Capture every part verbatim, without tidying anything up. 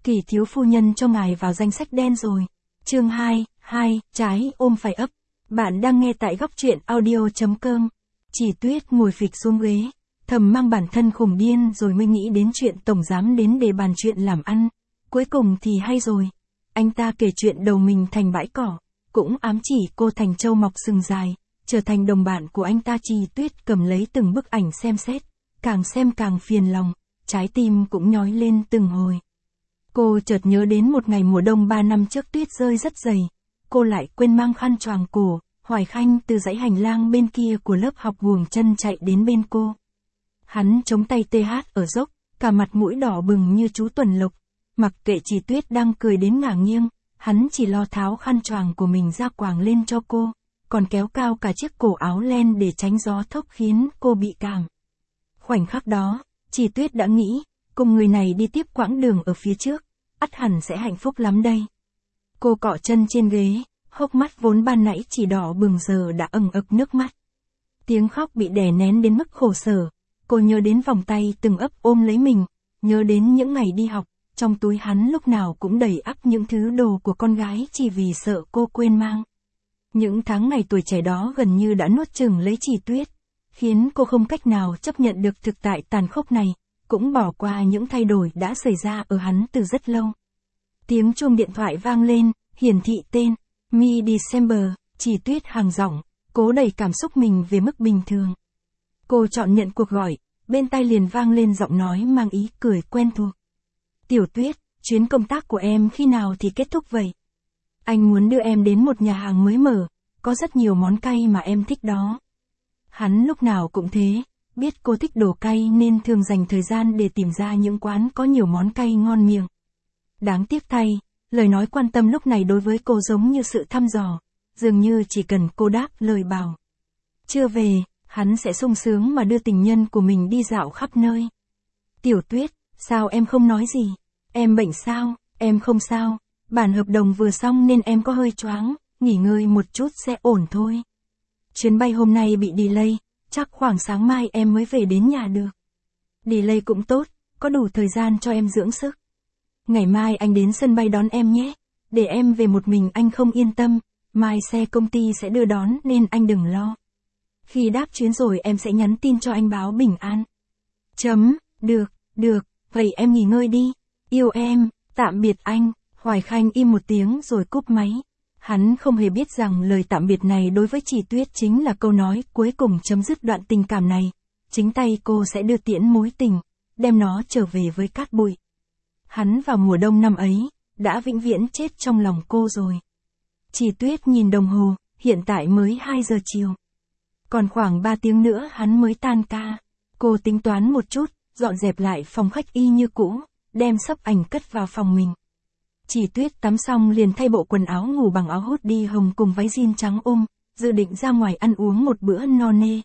Kỳ thiếu phu nhân cho ngài vào danh sách đen rồi. Chương hai, hai, trái ôm phải ấp. Bạn đang nghe tại góc truyện audio.com. Chỉ Tuyết ngồi phịch xuống ghế, thầm mang bản thân khùng điên rồi mới nghĩ đến chuyện tổng giám đến để bàn chuyện làm ăn. Cuối cùng thì hay rồi. Anh ta kể chuyện đầu mình thành bãi cỏ, cũng ám chỉ cô thành trâu mọc sừng dài, trở thành đồng bạn của anh ta. Chỉ Tuyết cầm lấy từng bức ảnh xem xét, càng xem càng phiền lòng, trái tim cũng nhói lên từng hồi. Cô chợt nhớ đến một ngày mùa đông ba năm trước tuyết rơi rất dày, cô lại quên mang khăn choàng cổ. Hoài Khanh từ dãy hành lang bên kia của lớp học guồng chân chạy đến bên cô. Hắn chống tay tê hát ở dốc, cả mặt mũi đỏ bừng như chú tuần lộc. Mặc kệ Chỉ Tuyết đang cười đến ngả nghiêng, hắn chỉ lo tháo khăn choàng của mình ra quàng lên cho cô, còn kéo cao cả chiếc cổ áo len để tránh gió thốc khiến cô bị cảm. Khoảnh khắc đó, Chỉ Tuyết đã nghĩ, cùng người này đi tiếp quãng đường ở phía trước, ắt hẳn sẽ hạnh phúc lắm đây. Cô cọ chân trên ghế, hốc mắt vốn ban nãy chỉ đỏ bừng giờ đã ẩn ực nước mắt. Tiếng khóc bị đè nén đến mức khổ sở. Cô nhớ đến vòng tay từng ấp ôm lấy mình, nhớ đến những ngày đi học, trong túi hắn lúc nào cũng đầy ắp những thứ đồ của con gái chỉ vì sợ cô quên mang. Những tháng ngày tuổi trẻ đó gần như đã nuốt chửng lấy Chỉ Tuyết, khiến cô không cách nào chấp nhận được thực tại tàn khốc này, cũng bỏ qua những thay đổi đã xảy ra ở hắn từ rất lâu. Tiếng chuông điện thoại vang lên, hiển thị tên Mi December. Chỉ Tuyết hàng giọng, cố đẩy cảm xúc mình về mức bình thường. Cô chọn nhận cuộc gọi, bên tai liền vang lên giọng nói mang ý cười quen thuộc. Tiểu Tuyết, chuyến công tác của em khi nào thì kết thúc vậy? Anh muốn đưa em đến một nhà hàng mới mở, có rất nhiều món cay mà em thích đó. Hắn lúc nào cũng thế, biết cô thích đồ cay nên thường dành thời gian để tìm ra những quán có nhiều món cay ngon miệng. Đáng tiếc thay, lời nói quan tâm lúc này đối với cô giống như sự thăm dò, dường như chỉ cần cô đáp lời bảo chưa về, hắn sẽ sung sướng mà đưa tình nhân của mình đi dạo khắp nơi. Tiểu Tuyết, sao em không nói gì? Em bệnh sao? Em không sao, bản hợp đồng vừa xong nên em có hơi choáng, nghỉ ngơi một chút sẽ ổn thôi. Chuyến bay hôm nay bị delay, chắc khoảng sáng mai em mới về đến nhà được. Delay cũng tốt, có đủ thời gian cho em dưỡng sức. Ngày mai anh đến sân bay đón em nhé, để em về một mình anh không yên tâm, mai xe công ty sẽ đưa đón nên anh đừng lo. Khi đáp chuyến rồi em sẽ nhắn tin cho anh báo bình an. Chấm, được, được, vậy em nghỉ ngơi đi, yêu em, tạm biệt anh. Hoài Khanh im một tiếng rồi cúp máy. Hắn không hề biết rằng lời tạm biệt này đối với Chỉ Tuyết chính là câu nói cuối cùng chấm dứt đoạn tình cảm này. Chính tay cô sẽ đưa tiễn mối tình, đem nó trở về với cát bụi. Hắn vào mùa đông năm ấy, đã vĩnh viễn chết trong lòng cô rồi. Chỉ Tuyết nhìn đồng hồ, hiện tại mới hai giờ chiều. Còn khoảng ba tiếng nữa hắn mới tan ca. Cô tính toán một chút, dọn dẹp lại phòng khách y như cũ, đem sấp ảnh cất vào phòng mình. Chỉ Tuyết tắm xong liền thay bộ quần áo ngủ bằng áo hoodie hồng cùng váy jean trắng ôm, dự định ra ngoài ăn uống một bữa no nê.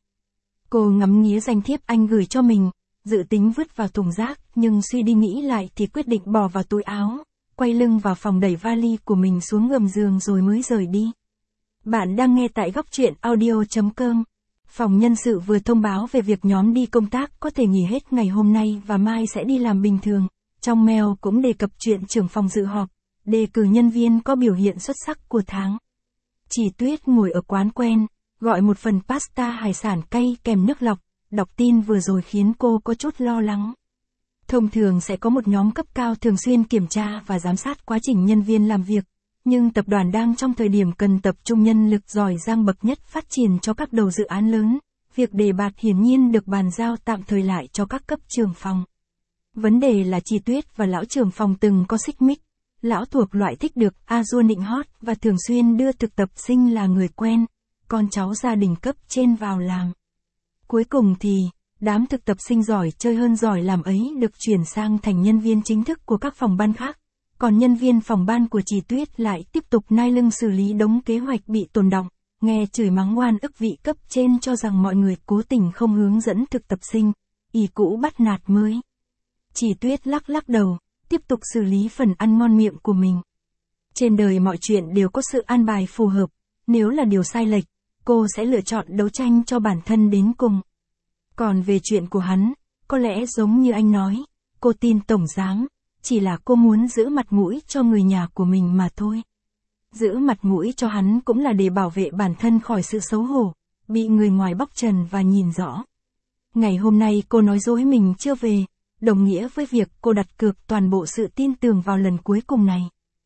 Cô ngắm nghía danh thiếp anh gửi cho mình, dự tính vứt vào thùng rác, nhưng suy đi nghĩ lại thì quyết định bỏ vào túi áo, quay lưng vào phòng đẩy vali của mình xuống gầm giường rồi mới rời đi. Bạn đang nghe tại góc truyện audio.com. Phòng nhân sự vừa thông báo về việc nhóm đi công tác có thể nghỉ hết ngày hôm nay và mai sẽ đi làm bình thường. Trong mail cũng đề cập chuyện trưởng phòng dự họp, đề cử nhân viên có biểu hiện xuất sắc của tháng. Chỉ Tuyết ngồi ở quán quen, gọi một phần pasta hải sản cay kèm nước lọc, đọc tin vừa rồi khiến cô có chút lo lắng. Thông thường sẽ có một nhóm cấp cao thường xuyên kiểm tra và giám sát quá trình nhân viên làm việc, nhưng tập đoàn đang trong thời điểm cần tập trung nhân lực giỏi giang bậc nhất phát triển cho các đầu dự án lớn, việc đề bạt hiển nhiên được bàn giao tạm thời lại cho các cấp trưởng phòng. Vấn đề là Chỉ Tuyết và lão trưởng phòng từng có xích mích, lão thuộc loại thích được Azure nịnh hót và thường xuyên đưa thực tập sinh là người quen, con cháu gia đình cấp trên vào làm. Cuối cùng thì, đám thực tập sinh giỏi chơi hơn giỏi làm ấy được chuyển sang thành nhân viên chính thức của các phòng ban khác, còn nhân viên phòng ban của Chỉ Tuyết lại tiếp tục nai lưng xử lý đống kế hoạch bị tồn đọng, nghe chửi mắng oan ức vị cấp trên cho rằng mọi người cố tình không hướng dẫn thực tập sinh, ỷ cũ bắt nạt mới. Chỉ Tuyết lắc lắc đầu, tiếp tục xử lý phần ăn ngon miệng của mình. Trên đời mọi chuyện đều có sự an bài phù hợp, nếu là điều sai lệch, cô sẽ lựa chọn đấu tranh cho bản thân đến cùng. Còn về chuyện của hắn, có lẽ giống như anh nói, cô tin tổng giám, chỉ là cô muốn giữ mặt mũi cho người nhà của mình mà thôi. Giữ mặt mũi cho hắn cũng là để bảo vệ bản thân khỏi sự xấu hổ, bị người ngoài bóc trần và nhìn rõ. Ngày hôm nay cô nói dối mình chưa về, đồng nghĩa với việc cô đặt cược toàn bộ sự tin tưởng vào lần cuối cùng này.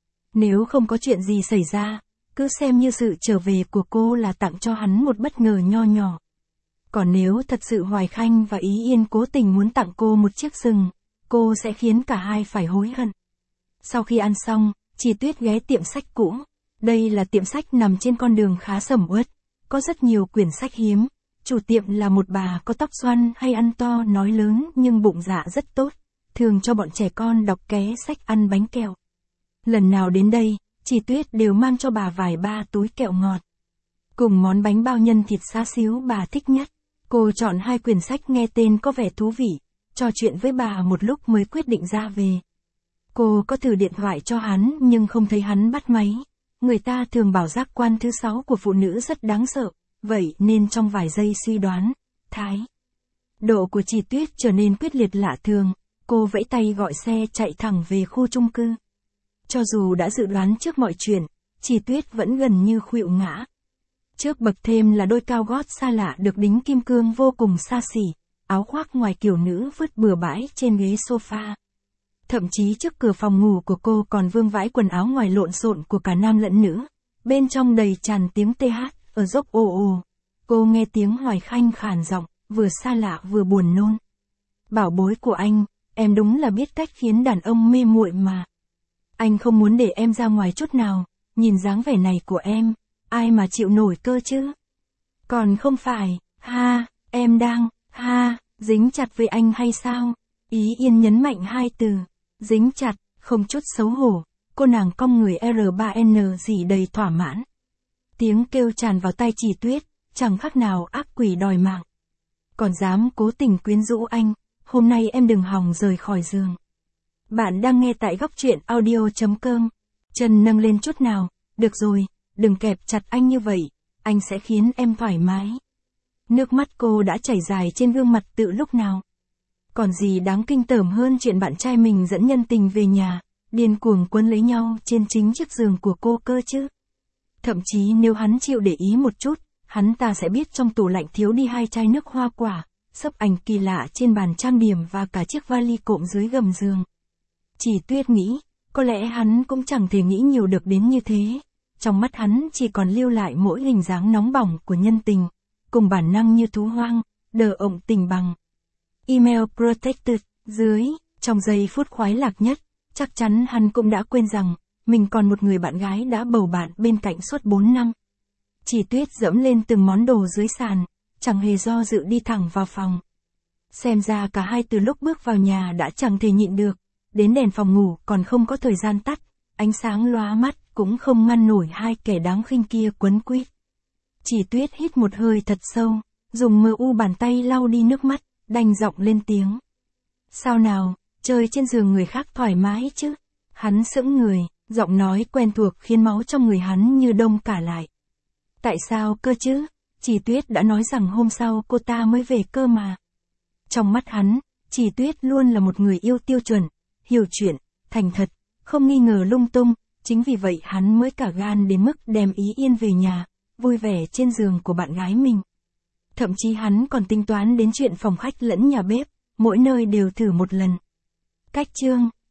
Nếu không có chuyện gì xảy ra, cứ xem như sự trở về của cô là tặng cho hắn một bất ngờ nho nhỏ. Còn nếu thật sự Hoài Khanh và Ý Yên cố tình muốn tặng cô một chiếc sừng, cô sẽ khiến cả hai phải hối hận. Sau khi ăn xong, Chỉ Tuyết ghé tiệm sách cũ. Đây là tiệm sách nằm trên con đường khá sầm uất, có rất nhiều quyển sách hiếm. Chủ tiệm là một bà có tóc xoăn hay ăn to nói lớn nhưng bụng dạ rất tốt, thường cho bọn trẻ con đọc ké sách ăn bánh kẹo. Lần nào đến đây, Chỉ Tuyết đều mang cho bà vài ba túi kẹo ngọt. Cùng món bánh bao nhân thịt xá xíu bà thích nhất. Cô chọn hai quyển sách nghe tên có vẻ thú vị, trò chuyện với bà một lúc mới quyết định ra về. Cô có thử điện thoại cho hắn nhưng không thấy hắn bắt máy. Người ta thường bảo giác quan thứ sáu của phụ nữ rất đáng sợ, vậy nên trong vài giây suy đoán, thái độ của Chỉ Tuyết trở nên quyết liệt lạ thường, cô vẫy tay gọi xe chạy thẳng về khu chung cư. Cho dù đã dự đoán trước mọi chuyện, Chỉ Tuyết vẫn gần như khuỵu ngã. Trước bậc thềm là đôi cao gót xa lạ được đính kim cương vô cùng xa xỉ, áo khoác ngoài kiểu nữ vứt bừa bãi trên ghế sofa. Thậm chí trước cửa phòng ngủ của cô còn vương vãi quần áo ngoài lộn xộn của cả nam lẫn nữ, bên trong đầy tràn tiếng tê hát, ở dốc ồ ồ. Cô nghe tiếng Hoài Khanh khàn giọng, vừa xa lạ vừa buồn nôn. Bảo bối của anh, em đúng là biết cách khiến đàn ông mê muội mà. Anh không muốn để em ra ngoài chút nào, nhìn dáng vẻ này của em, ai mà chịu nổi cơ chứ? Còn không phải, ha, em đang, ha, dính chặt với anh hay sao? Ý Yên nhấn mạnh hai từ, dính chặt, không chút xấu hổ, cô nàng cong người R ba N gì đầy thỏa mãn. Tiếng kêu tràn vào tai Chỉ Tuyết, chẳng khác nào ác quỷ đòi mạng. Còn dám cố tình quyến rũ anh, hôm nay em đừng hòng rời khỏi giường. Bạn đang nghe tại góc truyện audio chấm com. Chân nâng lên chút nào, được rồi, đừng kẹp chặt anh như vậy, anh sẽ khiến em thoải mái. Nước mắt cô đã chảy dài trên gương mặt từ lúc nào. Còn gì đáng kinh tởm hơn chuyện bạn trai mình dẫn nhân tình về nhà, điên cuồng quấn lấy nhau trên chính chiếc giường của cô cơ chứ. Thậm chí nếu hắn chịu để ý một chút, hắn ta sẽ biết trong tủ lạnh thiếu đi hai chai nước hoa quả, xấp ảnh kỳ lạ trên bàn trang điểm và cả chiếc vali cộm dưới gầm giường. Chỉ Tuyết nghĩ, có lẽ hắn cũng chẳng thể nghĩ nhiều được đến như thế. Trong mắt hắn chỉ còn lưu lại mỗi hình dáng nóng bỏng của nhân tình, cùng bản năng như thú hoang, đờ ộng tình bằng. Email protected, dưới, trong giây phút khoái lạc nhất, chắc chắn hắn cũng đã quên rằng, mình còn một người bạn gái đã bầu bạn bên cạnh suốt bốn năm. Chỉ Tuyết dẫm lên từng món đồ dưới sàn, chẳng hề do dự đi thẳng vào phòng. Xem ra cả hai từ lúc bước vào nhà đã chẳng thể nhịn được, đến đèn phòng ngủ còn không có thời gian tắt, ánh sáng lóa mắt cũng không ngăn nổi hai kẻ đáng khinh kia quấn quýt. Chỉ Tuyết hít một hơi thật sâu, dùng mờ u bàn tay lau đi nước mắt, đanh giọng lên tiếng. Sao nào, chơi trên giường người khác thoải mái chứ? Hắn sững người, giọng nói quen thuộc khiến máu trong người hắn như đông cả lại. Tại sao cơ chứ? Chỉ Tuyết đã nói rằng hôm sau cô ta mới về cơ mà. Trong mắt hắn, Chỉ Tuyết luôn là một người yêu tiêu chuẩn, hiểu chuyện, thành thật, không nghi ngờ lung tung, chính vì vậy hắn mới cả gan đến mức đem Ý Yên về nhà, vui vẻ trên giường của bạn gái mình. Thậm chí hắn còn tính toán đến chuyện phòng khách lẫn nhà bếp, mỗi nơi đều thử một lần. Cách chương